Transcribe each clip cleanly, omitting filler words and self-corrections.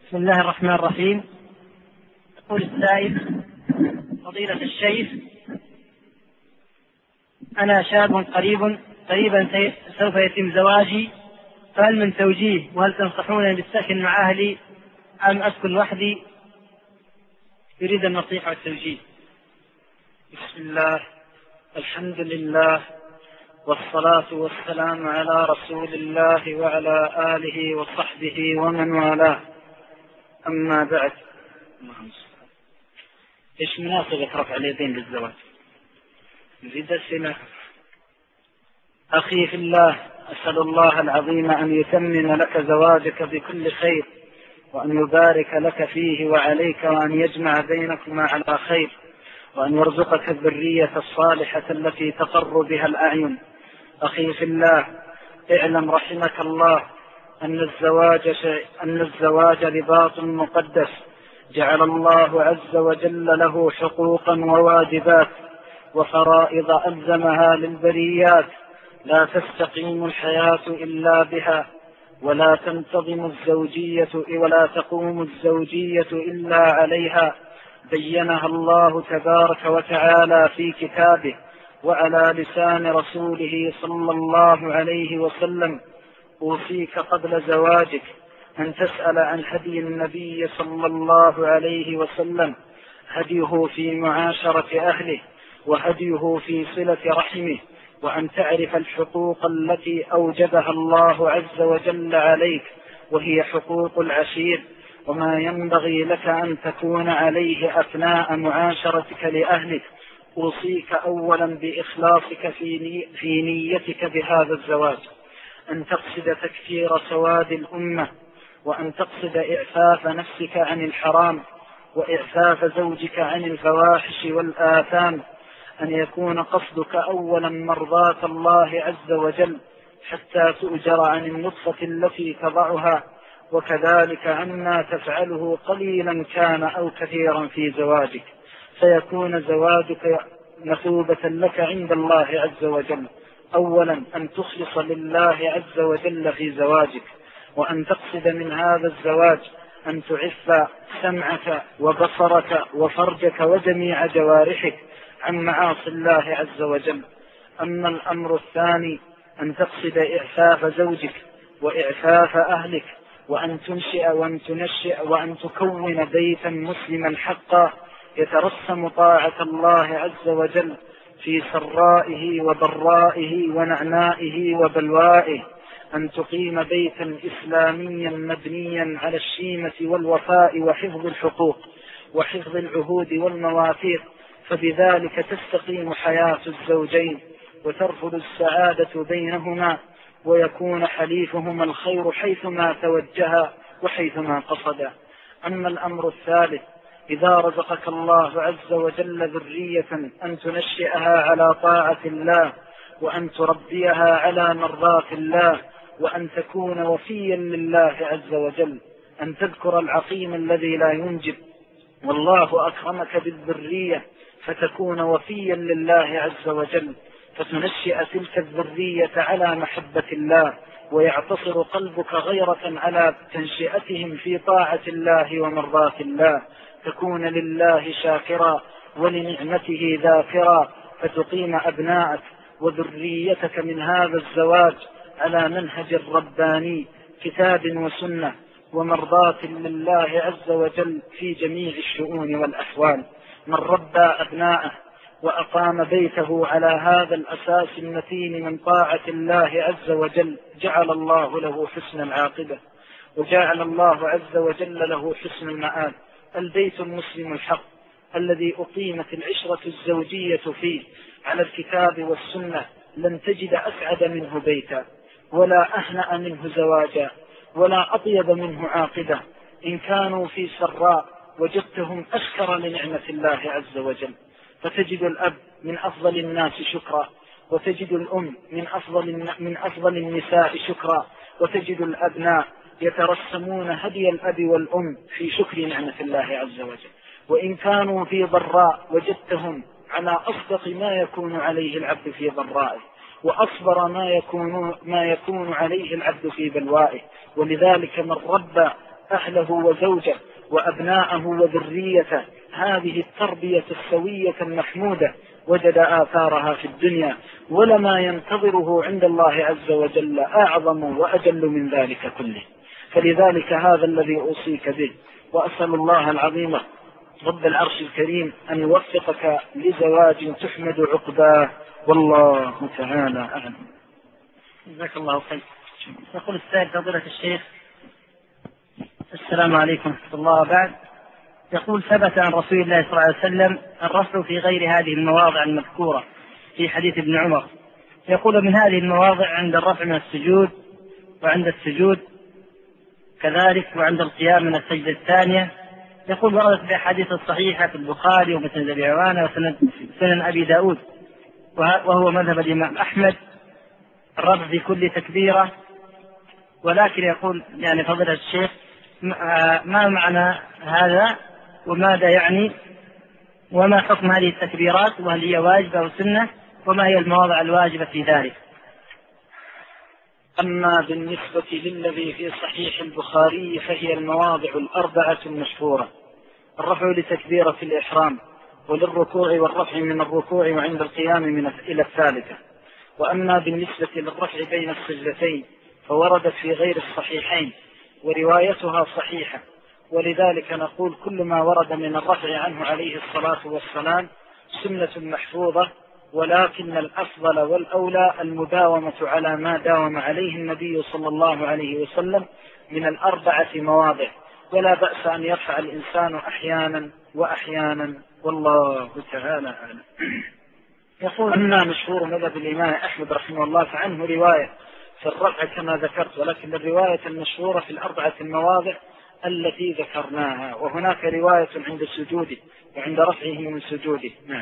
بسم الله الرحمن الرحيم. يقول السائل: فضيلة الشيخ، أنا شاب قريبا سوف يتم زواجي، فهل من توجيه وهل تنصحونني بالسكن مع أهلي أم أسكن وحدي؟ يريد النصيحة والتوجيه. بسم الله، الحمد لله، والصلاة والسلام على رسول الله وعلى آله وصحبه ومن والاه، أما بعد. إيش مناسبة رفع اليدين للزواج؟ نزيد أسئلة. أخي في الله، أسأل الله العظيم أن يتمم لك زواجك بكل خير، وأن يبارك لك فيه وعليك، وأن يجمع بينكما على خير، وأن يرزقك الذرية الصالحة التي تقر بها الأعين. أخي في الله، اعلم رحمك الله أن الزواج رباط مقدس جعل الله عز وجل له حقوقا وواجبات وفرائض ألزمها للبريات، لا تستقيم الحياة إلا بها، ولا تقوم الزوجية إلا عليها، بينها الله تبارك وتعالى في كتابه وعلى لسان رسوله صلى الله عليه وسلم. أوصيك قبل زواجك أن تسأل عن هدي النبي صلى الله عليه وسلم، هديه في معاشرة أهله وهديه في صلة رحمه، وأن تعرف الحقوق التي أوجبها الله عز وجل عليك، وهي حقوق العشير، وما ينبغي لك أن تكون عليه أثناء معاشرتك لأهلك. أوصيك أولا بإخلاصك في نيتك بهذا الزواج، أن تقصد تكثير سواد الأمة، وأن تقصد إعفاف نفسك عن الحرام، وإعفاف زوجك عن الفواحش والآثام، أن يكون قصدك أولا مرضاة الله عز وجل حتى تؤجر عن النطفة التي تضعها، وكذلك عما تفعله قليلا كان أو كثيرا في زواجك، فيكون زواجك مثوبة لك عند الله عز وجل. أولا أن تخلص لله عز وجل في زواجك، وأن تقصد من هذا الزواج أن تعف سمعك وبصرك وفرجك وجميع جوارحك عن معاصي الله عز وجل. أما الأمر الثاني أن تقصد إعفاف زوجك وإعفاف أهلك، وأن تنشئ وأن تكون بيتا مسلما حقا يترسم طاعة الله عز وجل في سرائه وضرائه ونعنائه وبلوائه، أن تقيم بيتا إسلاميا مبنيا على الشيمة والوفاء وحفظ الحقوق وحفظ العهود والمواثيق، فبذلك تستقيم حياة الزوجين وترفض السعادة بينهما، ويكون حليفهما الخير حيثما توجها وحيثما قصدا. أما الأمر الثالث، إذا رزقك الله عز وجل ذرية أن تنشئها على طاعة الله، وأن تربيها على مرضاة الله، وأن تكون وفيا لله عز وجل، أن تذكر العقيم الذي لا ينجب، والله أكرمك بالذرية فتكون وفيا لله عز وجل، فتنشئ تلك الذرية على محبة الله، ويعتصر قلبك غيرة على تنشئتهم في طاعة الله ومرضاة الله، تكون لله شاكرا ولنعمته ذاكرا، فتقيم أبناءك وذريتك من هذا الزواج على منهج رباني كتاب وسنة ومرضاة لله عز وجل في جميع الشؤون والأحوال. من ربى أبناءه وأقام بيته على هذا الأساس المتين من طاعة الله عز وجل جعل الله له حسن العاقبة، وجعل الله عز وجل له حسن المآل. البيت المسلم الحق الذي أقيمت العشرة الزوجية فيه على الكتاب والسنة لن تجد أسعد منه بيتا، ولا أهنأ منه زواجا، ولا أطيب منه عاقبة. إن كانوا في سراء وجدتهم أشكر لنعمة الله عز وجل، فتجد الأب من أفضل الناس شكرا، وتجد الأم من أفضل النساء شكرا، وتجد الأبناء يترسمون هدي الأب والأم في شكر نعمة الله عز وجل. وإن كانوا في ضراء وجدتهم على أصدق ما يكون عليه العبد في ضرائه، وأصبر ما يكون عليه العبد في بلوائه. ولذلك من ربى أهله وزوجه وأبناءه وذريته. هذه التربية السوية المحمودة وجد آثارها في الدنيا، ولما ينتظره عند الله عز وجل أعظم وأجل من ذلك كله. فلذلك هذا الذي أوصيك به، وأسأل الله العظيم رب العرش الكريم أن يوفقك لزواج تحمد عقباه، والله تعالى أعلم. جزاك الله خير. يقول السائل فضيلة الشيخ: السلام عليكم ورحمة الله وبعد. يقول: ثبت عن رسول الله صلى الله عليه وسلم الرفع في غير هذه المواضع المذكورة في حديث ابن عمر. يقول: من هذه المواضع عند الرفع من السجود، وعند السجود كذلك، وعند القيام من السجدة الثانية. يقول: وردت الأحاديث الصحيحة في البخاري ومسند أبي عوانة وسنن أبي داود، وهو مذهب الإمام أحمد، الرفع في كل تكبيرة. ولكن يقول يعني فضيلة الشيخ: ما معنى هذا، وماذا يعني، وما حكم هذه التكبيرات، وهل هي واجبة أو سنة، وما هي المواضع الواجبة في ذلك؟ أما بالنسبة للذي في صحيح البخاري فهي المواضع الأربعة المشهورة: الرفع لتكبيرة الإحرام، وللركوع والرفع من الركوع وعند القيام إلى الثالثة. وأما بالنسبة للرفع بين السجدتين فوردت في غير الصحيحين وروايتها صحيحة، ولذلك نقول كل ما ورد من الرفع عنه عليه الصلاة والسلام سنة محفوظة، ولكن الأفضل والأولى المداومة على ما داوم عليه النبي صلى الله عليه وسلم من الأربعة مواضع، ولا بأس أن يرفع الإنسان أحيانا وأحيانا، والله تعالى أعلم. يقول: أما مشهور مذهب الإمام أحمد رحمه الله فعنه رواية في الرفع كما ذكرت، ولكن الرواية المشهورة في الأربعة المواضع التي ذكرناها، وهناك رواية عند سجوده وعند رفعه من سجوده. نعم.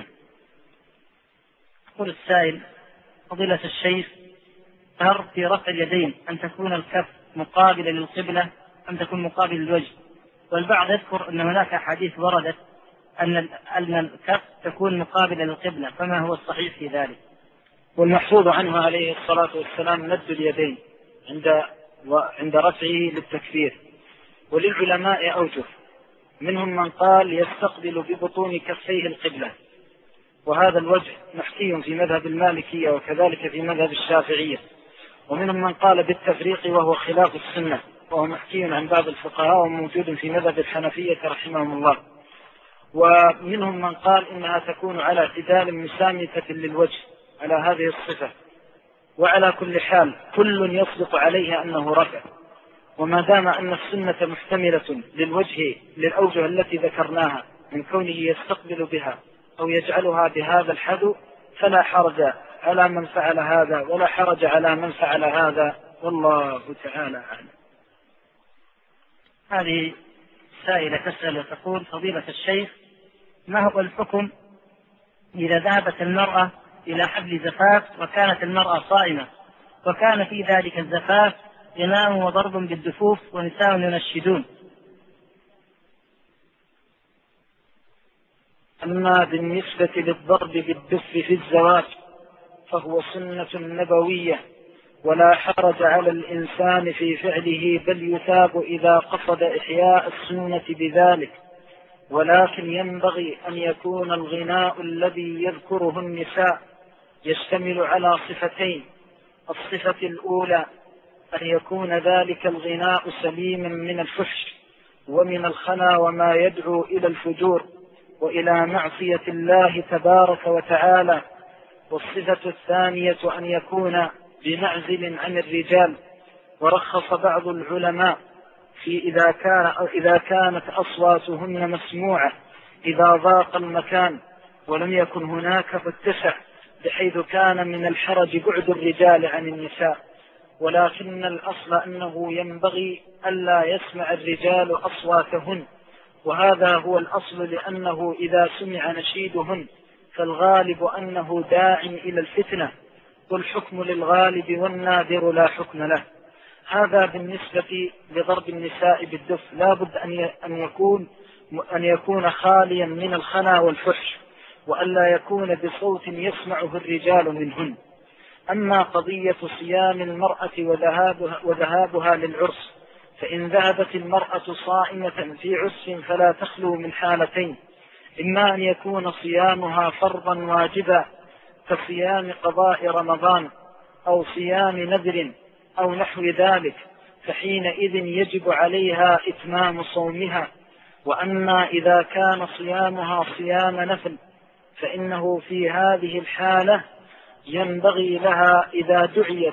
يقول السائل: فضيلة الشيخ، هل في رفع اليدين أن تكون الكف مقابلة للقبلة أم تكون مقابل الوجه؟ والبعض يذكر أن هناك حديث وردت أن الكف تكون مقابلة للقبلة، فما هو الصحيح في ذلك؟ والمحفوظ عنه عليه الصلاة والسلام مد اليدين عند رفعه للتكبير. وللعلماء أوجه، منهم من قال يستقبل ببطون كفيه القبلة، وهذا الوجه محكي في مذهب المالكية وكذلك في مذهب الشافعية. ومنهم من قال بالتفريق وهو خلاف السنة، وهو محكي عن بعض الفقهاء وموجود في مذهب الحنفية رحمهم الله. ومنهم من قال إنها تكون على اعتدال مسامتة للوجه على هذه الصفة. وعلى كل حال كل يصدق عليه أنه رفع، وما دام أن السنة محتملة للأوجه التي ذكرناها من كونه يستقبل بها أو يجعلها بهذا الحذو فلا حرج على من فعل هذا ولا حرج على من فعل هذا، والله تعالى أعلم. هذه سائلة تسأل وتقول: فضيلة الشيخ، ما هو الحكم إذا ذهبت المرأة إلى حفل زفاف وكانت المرأة صائمة، وكان في ذلك الزفاف غناء وضرب بالدفوف ونساء ينشدون؟ أما بالنسبة للضرب بالدف في الزواج فهو سنة نبوية، ولا حرج على الإنسان في فعله، بل يثاب إذا قصد إحياء السنة بذلك. ولكن ينبغي أن يكون الغناء الذي يذكره النساء يشتمل على صفتين: الصفة الأولى أن يكون ذلك الغناء سليما من الفحش ومن الخنا وما يدعو إلى الفجور وإلى معصية الله تبارك وتعالى. والصفة الثانية أن يكون بمعزل عن الرجال. ورخص بعض العلماء في إذا كانت أصواتهن مسموعة إذا ضاق المكان ولم يكن هناك فاتسع، بحيث كان من الحرج بعد الرجال عن النساء. ولكن الأصل أنه ينبغي ألا يسمع الرجال أصواتهن، وهذا هو الأصل، لأنه إذا سمع نشيدهن فالغالب أنه داع إلى الفتنة، والحكم للغالب والنادر لا حكم له. هذا بالنسبة لضرب النساء بالدف، لا بد أن يكون خاليا من الخنا والفحش، وألا يكون بصوت يسمعه الرجال منهن. أما قضية صيام المرأة وذهابها للعرس فإن ذهبت المرأة صائمة في عسر فلا تخلو من حالتين: إما أن يكون صيامها فرضا واجبا كصيام قضاء رمضان أو صيام نذر أو نحو ذلك، فحينئذ يجب عليها إتمام صومها. وأما إذا كان صيامها صيام نفل فإنه في هذه الحالة ينبغي لها إذا دعيت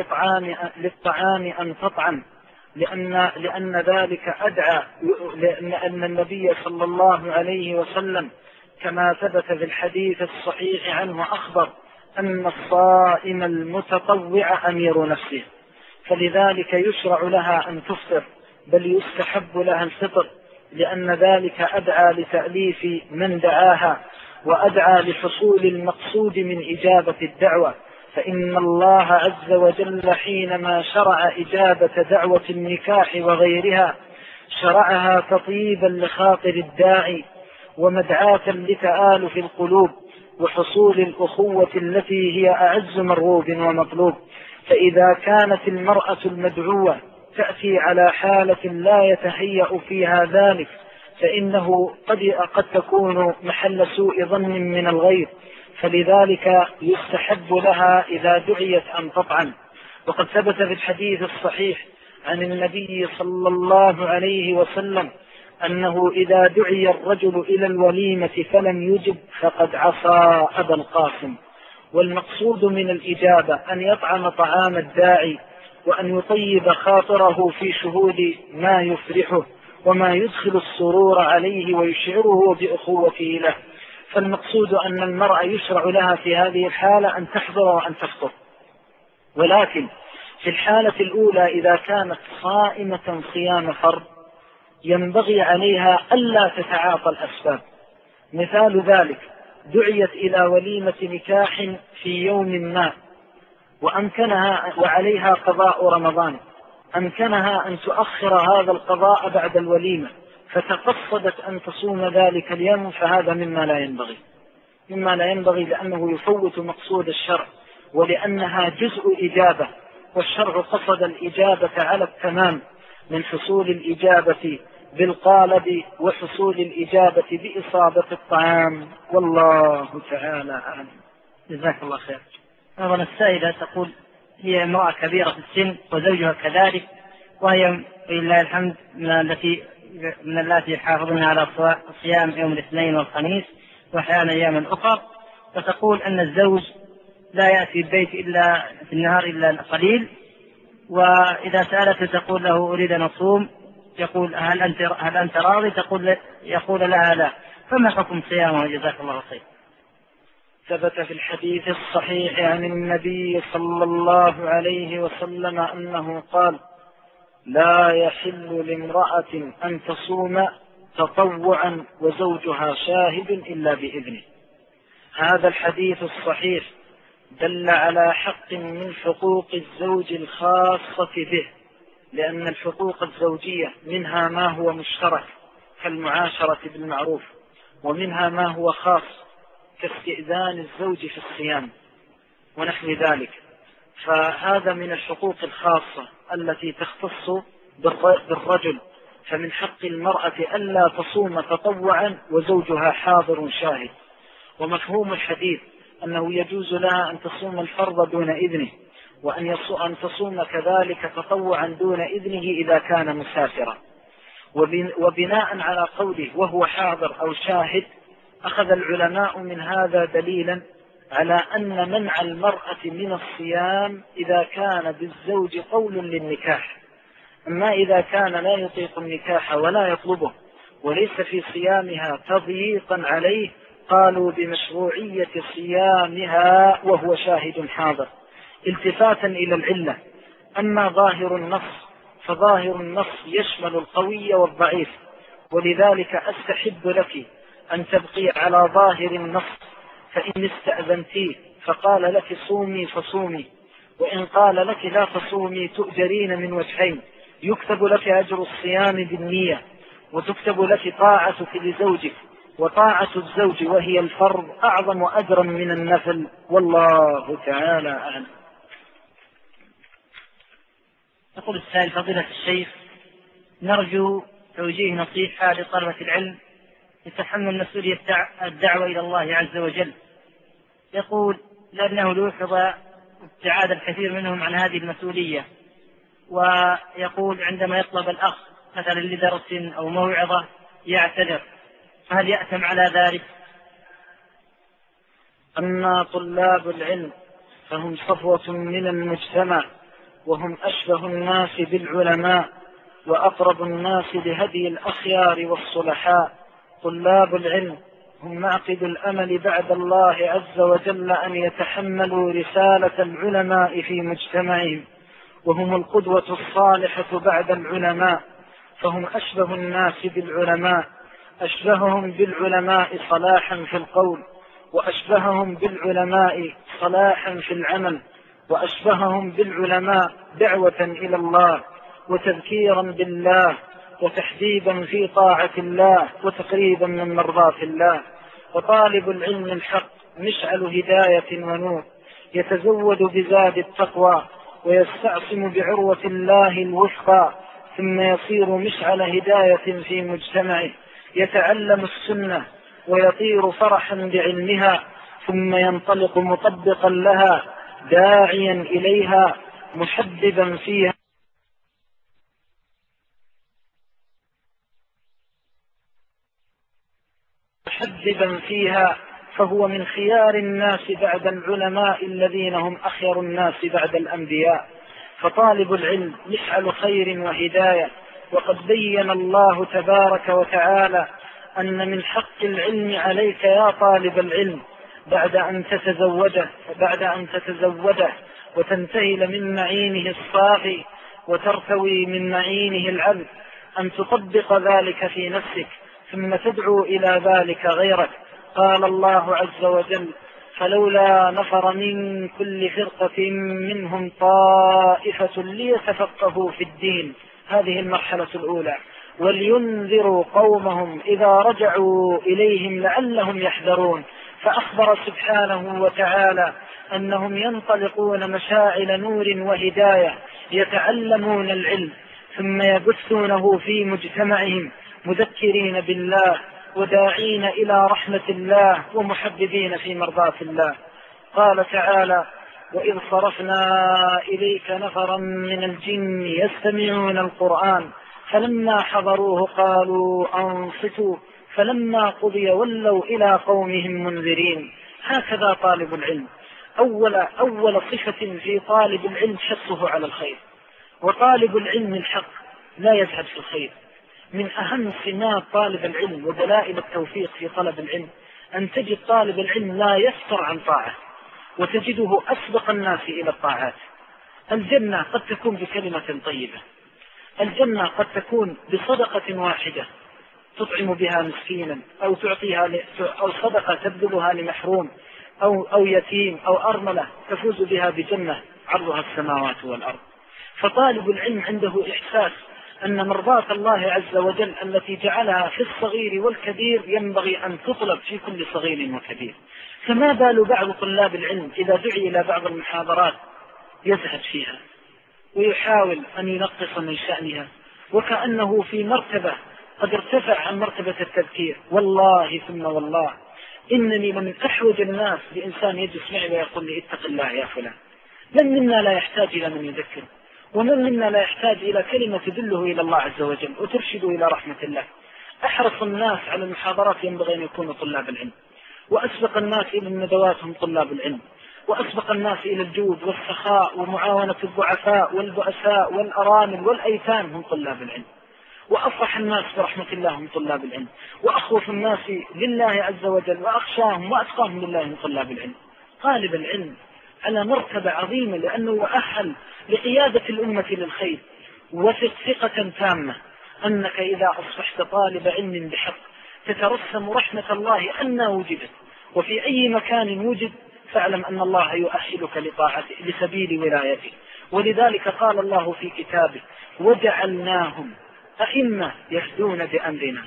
للطعام أن تطعم، لأن ذلك أدعى، لأن النبي صلى الله عليه وسلم كما ثبت في الحديث الصحيح عنه أخبر أن الصائم المتطوع أمير نفسه، فلذلك يشرع لها أن تفطر، بل يستحب لها الفطر، لأن ذلك أدعى لتأليف من دعاها وأدعى لحصول المقصود من إجابة الدعوة. فإن الله عز وجل حينما شرع إجابة دعوة النكاح وغيرها شرعها تطيبا لخاطر الداعي ومدعاة لتآلف القلوب وحصول الأخوة التي هي أعز مرغوب ومطلوب. فإذا كانت المرأة المدعوة تأتي على حالة لا يتهيأ فيها ذلك فإنه قد تكون محل سوء ظن من الغير، فلذلك يستحب لها إذا دعيت أن تطعم. وقد ثبت في الحديث الصحيح عن النبي صلى الله عليه وسلم أنه إذا دعي الرجل إلى الوليمة فلم يجب فقد عصى أبا القاسم. والمقصود من الإجابة أن يطعم طعام الداعي وأن يطيب خاطره في شهود ما يفرحه وما يدخل السرور عليه ويشعره بأخوته له. فالمقصود أن المرأة يشرع لها في هذه الحالة أن تحضر وأن تفطر، ولكن في الحالة الأولى إذا كانت صائمة صيام فرض ينبغي عليها ألا تتعاطى الأسباب. مثال ذلك: دعيت إلى وليمة نكاح في يوم ما وأمكنها وعليها قضاء رمضان، أمكنها أن تؤخر هذا القضاء بعد الوليمة فتقصدت أن تصوم ذلك اليوم، فهذا مما لا ينبغي لأنه يفوت مقصود الشرع، ولأنها جزء إجابة، والشرع قصد الإجابة على التمام من حصول الإجابة بالقالب وحصول الإجابة بإصابة الطعام. والله تعالى أعلم. جزاك الله خير. أيضا السائلة تقول هي امرأة كبيرة في السن وزوجها كذلك، وهي ولله الحمد من التي يحافظون على صيام يوم الاثنين والخميس وأحيانا أيام أخرى، فتقول أن الزوج لا يأتي البيت إلا في النهار إلا قليل، وإذا سألته تقول له أريد أن أصوم، يقول هل أنت راضي؟ يقول لها لا. فما حكم صيامه؟ جزاك الله خير. ثبت في الحديث الصحيح عن النبي صلى الله عليه وسلم أنه قال: لا يحل لامرأة أن تصوم تطوعا وزوجها شاهد إلا بإذنه. هذا الحديث الصحيح دل على حق من حقوق الزوج الخاصة به، لأن الحقوق الزوجية منها ما هو مشترك كالمعاشرة بالمعروف، ومنها ما هو خاص كاستئذان الزوج في الصيام ونحو ذلك. فهذا من الحقوق الخاصة التي تختص بالرجل، فمن حق المرأة ألا تصوم تطوعا وزوجها حاضر شاهد. ومفهوم الحديث أنه يجوز لها أن تصوم الفرض دون إذنه، وأن تصوم كذلك تطوعا دون إذنه إذا كان مسافرا. وبناء على قوله وهو حاضر أو شاهد أخذ العلماء من هذا دليلا على أن منع المرأة من الصيام إذا كان بالزوج قول للنكاح. أما إذا كان لا يطيق النكاح ولا يطلبه وليس في صيامها تضييقا عليه قالوا بمشروعية صيامها وهو شاهد حاضر، التفاتا إلى العلة. أما ظاهر النص فظاهر النص يشمل القوي والضعيف، ولذلك أستحب لك أن تبقي على ظاهر النص، فإن استأذنتيه فقال لك صومي فصومي، وإن قال لك لا تصومي تؤجرين من وجهين: يكتب لك أجر الصيام بالنية، وتكتب لك طاعتك لزوجك، وطاعة الزوج وهي الفرض أعظم أجرا من النفل. والله تعالى أعلم. يقول السائل: فضيلة الشيخ، نرجو توجيه نصيحة لطلبة العلم يتحمل مسؤولية الدعوة إلى الله عز وجل. يقول لأنه لوحظ ابتعاد الكثير منهم عن هذه المسؤولية، ويقول عندما يطلب الأخ مثلا لدرس أو موعظة يعتذر، فهل يأثم على ذلك؟ أما طلاب العلم فهم صفوة من المجتمع، وهم أشبه الناس بالعلماء وأقرب الناس لهدي الأخيار والصلحاء. طلاب العلم هم معقد الأمل بعد الله عز وجل أن يتحملوا رسالة العلماء في مجتمعهم، وهم القدوة الصالحة بعد العلماء، فهم أشبه الناس بالعلماء، أشبههم بالعلماء صلاحا في القول، وأشبههم بالعلماء صلاحا في العمل، وأشبههم بالعلماء دعوة إلى الله وتذكيرا بالله وتحديدا في طاعة الله وتقريبا من مرضاة الله. وطالب العلم الحق مشعل هداية ونور، يتزود بزاد التقوى ويستعصم بعروة الله الوثقى، ثم يصير مشعل هداية في مجتمعه، يتعلم السنة ويطير فرحا بعلمها، ثم ينطلق مطبقا لها داعيا إليها محببا فيها، فهو من خيار الناس بعد العلماء الذين هم أخير الناس بعد الأنبياء. فطالب العلم مشعل خير وهداية، وقد بين الله تبارك وتعالى أن من حق العلم عليك يا طالب العلم بعد أن تتزوده وتنتهل من معينه الصافي وترتوي من معينه العذب، أن تطبق ذلك في نفسك ثم تدعو إلى ذلك غيرك. قال الله عز وجل: فلولا نفر من كل فرقة منهم طائفة ليتفقهوا في الدين. هذه المرحلة الأولى. ولينذروا قومهم إذا رجعوا إليهم لعلهم يحذرون. فأخبر سبحانه وتعالى أنهم ينطلقون مشاعل نور وهداية، يتعلمون العلم ثم يبثونه في مجتمعهم، مذكرين بالله وداعين إلى رحمة الله ومحببين في مرضاة الله. قال تعالى: وإذ صرفنا إليك نفرا من الجن يستمعون القرآن فلما حضروه قالوا أنصتوا فلما قضي ولوا إلى قومهم منذرين. هكذا طالب العلم. أول صفة في طالب العلم حرصه على الخير. وطالب العلم الحق لا يزهد في الخير. من أهم سمات طالب العلم ودلائل التوفيق في طلب العلم أن تجد طالب العلم لا يفتر عن طاعة، وتجده أسبق الناس إلى الطاعات. الجنة قد تكون بكلمة طيبة، الجنة قد تكون بصدقة واحدة تطعم بها مسكينا، أو تعطيها أو صدقة تبذلها لمحروم أو يتيم أو أرملة تفوز بها بجنة عرضها السماوات والأرض. فطالب العلم عنده إحساس أن مرضاة الله عز وجل التي جعلها في الصغير والكبير ينبغي أن تطلب في كل صغير وكبير. فما بال بعض طلاب العلم إذا دعي إلى بعض المحاضرات يزهد فيها ويحاول أن ينقص من شأنها، وكأنه في مرتبة قد ارتفع عن مرتبة التذكير. والله ثم والله إنني لمن أحوج الناس بإنسان يجلس معي ويقول لي: اتق الله يا فلان. من منا لا يحتاج إلى من يذكر، ومن منا لا يحتاج إلى كلمة تدله إلى الله عز وجل وترشده إلى رحمة الله. أحرص الناس على المحاضرات ينبغي أن يكونوا طلاب العلم، وأسبق الناس إلى الندوات هم طلاب العلم، وأسبق الناس إلى الجود والسخاء ومعاونة الضعفاء والبؤساء والأرامل والأيتام هم طلاب العلم، وأفرح الناس برحمة الله هم طلاب العلم، وأخوف الناس لله عز وجل وأخشاهم وأتقاهم لله هم طلاب العلم. طالب العلم على مرتبة عظيمة لأنه أهل لقيادة الأمة للخير، وثق ثقة تامة أنك إذا أصبحت طالب علم بحق تترسم رحمة الله أن وجدت، وفي أي مكان وجد فاعلم أن الله يؤهلك لطاعته لسبيل ولايته. ولذلك قال الله في كتابه: وجعلناهم أئمة يهدون بأمرنا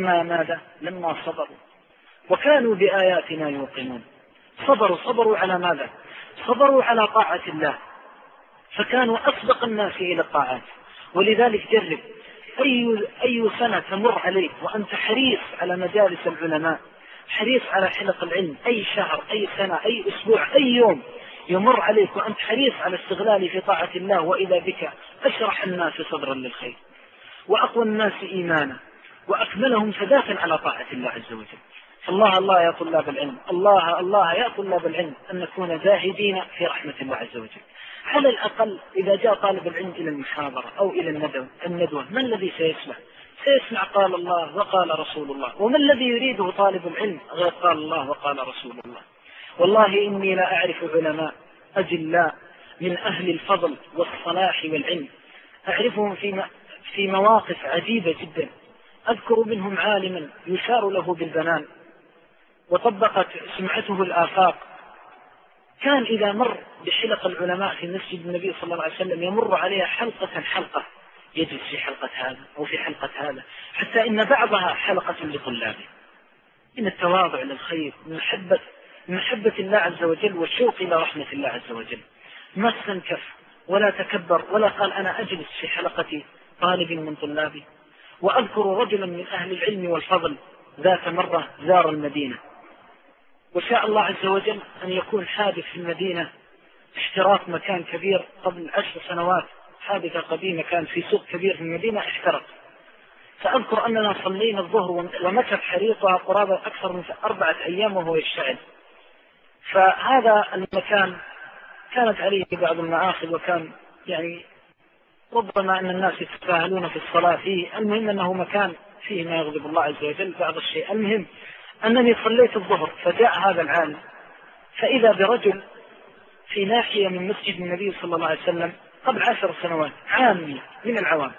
لما صبروا وكانوا بآياتنا يوقنون. صبروا على ماذا؟ صبروا على طاعة الله، فكانوا أسبق الناس إلى الطاعات. ولذلك جرب أي سنة تمر عليك وأنت حريص على مجالس العلماء، حريص على حلق العلم، أي شهر، أي سنة، أي أسبوع، أي يوم يمر عليك وأنت حريص على استغلاله في طاعة الله، وإذا بك أشرح الناس صدرا للخير، وأقوى الناس إيمانا، وأكملهم ثباتا على طاعة الله عز وجل. فالله يا طلاب العلم، الله يا طلاب العلم أن نكون زاهدين في رحمة الله عز وجل. على الأقل إذا جاء طالب العلم إلى المحاضرة أو إلى الندوة، ما الذي سيسمع؟ سيسمع قال الله وقال رسول الله. وما الذي يريده طالب العلم غير قال الله وقال رسول الله؟ والله إني لا أعرف علماء أجلاء من أهل الفضل والصلاح والعلم، أعرفهم في مواقف عجيبة جدا. أذكر منهم عالما يشار له بالبنان وطبقت سمعته الآفاق، كان إذا مر بحلق العلماء في مسجد النبي صلى الله عليه وسلم يمر عليها حلقة، يجلس في حلقة هذا أو في حلقة هذا، حتى إن بعضها حلقة لطلابه. من التواضع للخير، من محبة الله عز وجل والشوق إلى رحمة الله عز وجل، ما استنكف ولا تكبر ولا قال أنا أجلس في حلقة طالب من طلابي. وأذكر رجلا من أهل العلم والفضل ذات مرة زار المدينة، وشاء الله عز وجل أن يكون حادث في المدينة، احتراق مكان كبير قبل 10 سنوات، حادثة قديمة كان في سوق كبير في المدينة احترق. فأذكر أننا صلينا الظهر ومكث حريقها قرابة أكثر من 4 أيام وهو يشتعل. فهذا المكان كانت عليه بعض المآخذ، وكان يعني ربما أن الناس يتساهلون في الصلاة فيه. المهم أنه مكان فيه ما يغضب الله عز وجل بعض الشيء. المهم أنني صليت الظهر، فجاء هذا العالم فإذا برجل في ناحية من مسجد النبي صلى الله عليه وسلم قبل 10 سنوات، عامي من العوام،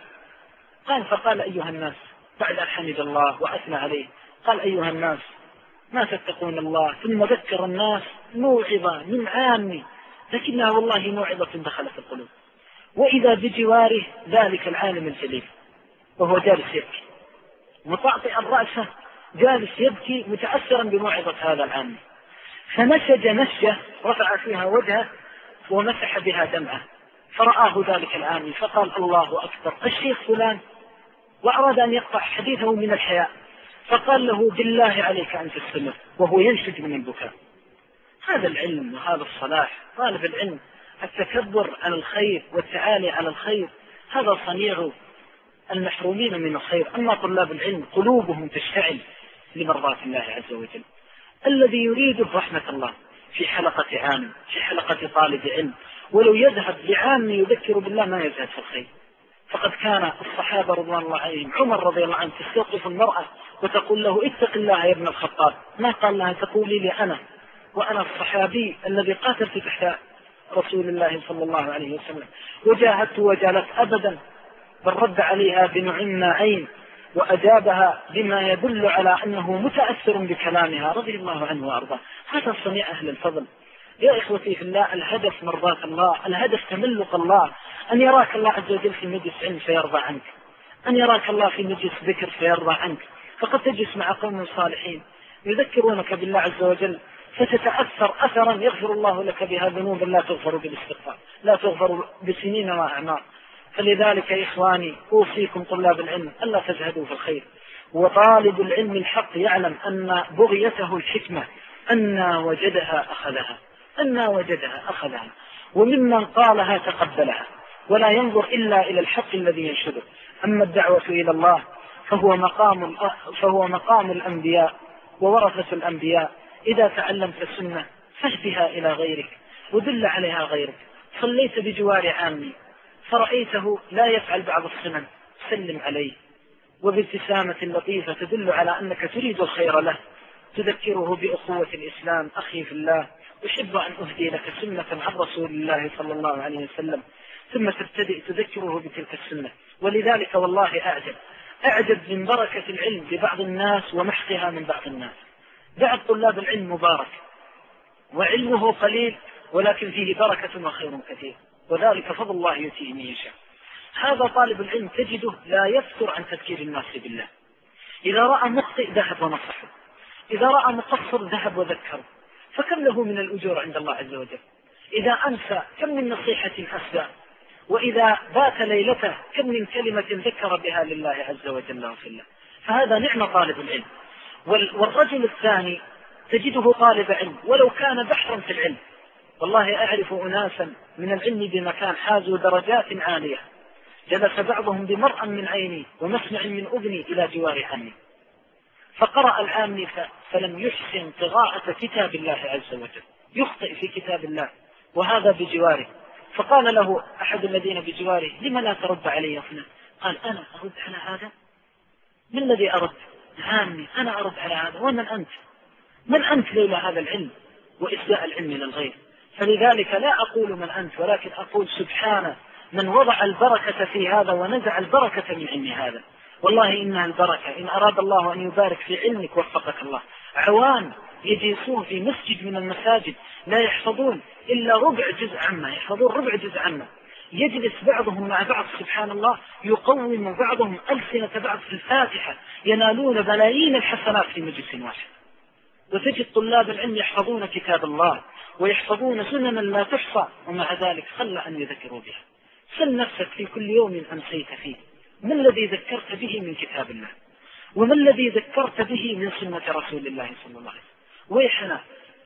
فقال أيها الناس، بعد أن حمد الله وأثنى عليه، قال أيها الناس ما تتقون الله. ثم ذكر الناس موعظة من عامي، لكنها والله موعظة دخلت القلوب. وإذا بجواره ذلك العالم الجليل وهو جالس يبكي مطأطئا رأسه، جالس يبكي متأثرا بموعظة هذا العامي. فنشج نشجة رفع فيها وجهه ومسح بها دمعه، فرآه ذلك العامي فقال الله أكبر، الشيخ فلان، وأراد أن يقطع حديثه من الحياء، فقال له بالله عليك أن تستمر، وهو ينشج من البكاء. هذا العلم وهذا الصلاح. طالب العلم التكبر على الخير والتعالي على الخير هذا صنيع المحرومين من الخير. أما طلاب العلم قلوبهم تشتعل لمرضاة الله عز وجل. الذي يريده رحمة الله في حلقة عام، في حلقة طالب علم، ولو يذهب لعام يذكر بالله ما يزهد في الخير. فقد كان الصحابة رضوان الله عليهم، عمر رضي الله عنه تستوقف المرأة وتقول له اتق الله يا ابن الخطاب، ما قال لها تقولي لي أنا وأنا الصحابي الذي قاتلت تحت رسول الله صلى الله عليه وسلم وجاهدت وجالت أبدا، بل رد عليها بنعم عين وأجابها بما يدل على أنه متأثر بكلامها رضي الله عنه وأرضاه. هذا صنيع أهل الفضل. يا إخوتي في الله، الهدف مرضاة الله، الهدف تملق الله، أن يراك الله عز وجل في مجلس علم فيرضى عنك، أن يراك الله في مجلس ذكر فيرضى عنك. فقد تجلس مع قوم صالحين يذكرونك بالله عز وجل فتتأثر أثرا يغفر الله لك بها ذنوبا لا تغفر بالاستغفار، لا تغفر بسنين وأعمار. فلذلك يا إخواني أوصيكم طلاب العلم ألا تزهدوا في الخير. وطالب العلم الحق يعلم أن بغيته الحكمة، أن وجدها أخذها، وممن قالها تقبلها، ولا ينظر إلا إلى الحق الذي ينشده. أما الدعوة إلى الله فهو مقام الأنبياء وورثة الأنبياء. إذا تعلمت السنة فاهدها إلى غيرك ودل عليها غيرك. صليت بجوار عامي فرأيته لا يفعل بعض السنن، سلم عليه وبابتسامة لطيفة تدل على أنك تريد الخير له، تذكره بأخوة الإسلام. أخي في الله، أحب أن أهدي لك سنة عن رسول الله صلى الله عليه وسلم، ثم تبتدئ تذكره بتلك السنة. ولذلك والله أعجب من بركة العلم ببعض الناس ومحقها من بعض الناس. بعض طلاب العلم مبارك وعلمه قليل ولكن فيه بركة وخير كثير، وذلك فضل الله يؤتيه من يشاء. هذا طالب العلم تجده لا يفتر عن تذكير الناس بالله، إذا رأى مخطئ ذهب ونصحه، إذا رأى مقصر ذهب وذكره. فكم له من الأجور عند الله عز وجل؟ إذا أنسى كم من نصيحة أسدى. وإذا بات ليلته كم من كلمة ذكر بها لله عز وجل وفي الله. فهذا نعم طالب العلم. والرجل الثاني تجده طالب علم ولو كان بحرا في العلم. والله أعرف أناسا من العلم بمكان حازوا درجات عالية، جلس بعضهم بمرأ من عيني ومسمع من أذني إلى جوار عني، فقرأ العامي فلم يحسن قراءة كتاب الله عز وجل، يخطئ في كتاب الله وهذا بجواره. فقال له أحد الذين بجواره: لما لا ترد علي يا فلان؟ قال: أنا أرد على هذا؟ من الذي أرد؟ عامي، أنا أرد على هذا؟ ومن أنت؟ من أنت لولا هذا العلم وإسداء العلم للغير؟ فلذلك لا أقول من أنت، ولكن أقول سبحانه من وضع البركة في هذا ونزع البركة من علم هذا. والله إنها البركة، إن أراد الله أن يبارك في علمك وفقك الله. عوام يجلسون في مسجد من المساجد لا يحفظون إلا ربع جزء عما، يحفظون ربع جزء عما، يجلس بعضهم مع بعض سبحان الله، يقوم بعضهم ألسنة بعض في الفاتحة، ينالون بلايين الحسنات في مجلس واحد. وتجد طلاب العلم يحفظون كتاب الله ويحفظون سننا لا تحصى، ومع ذلك خل أن يذكروا بها. سل نفسك في كل يوم أمسيت فيه ما الذي ذكرت به من كتاب الله، وما الذي ذكرت به من سنة رسول الله صلى الله عليه وسلم. ويحنا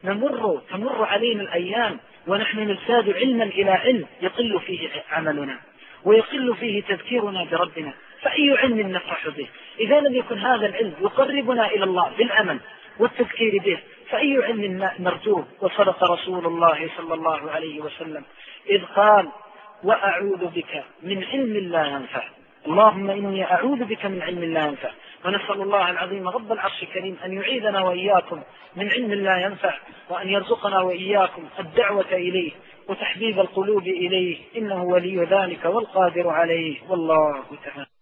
تمر علينا الأيام ونحن نزداد علما إلى علم، يقل فيه عملنا ويقل فيه تذكيرنا بربنا، فأي علم نفرح به؟ إذا لم يكن هذا العلم يقربنا إلى الله بالعمل والتذكير به، فأي علم نرجوه؟ وصدق رسول الله صلى الله عليه وسلم إذ قال: وأعوذ بك من علم لا ينفع. اللهم إني أعوذ بك من علم لا ينفع. ونسأل الله العظيم رب العرش الكريم أن يعيذنا وإياكم من علم لا ينفع، وأن يرزقنا وإياكم الدعوة إليه وتحبيب القلوب إليه، إنه ولي ذلك والقادر عليه، والله تعالى.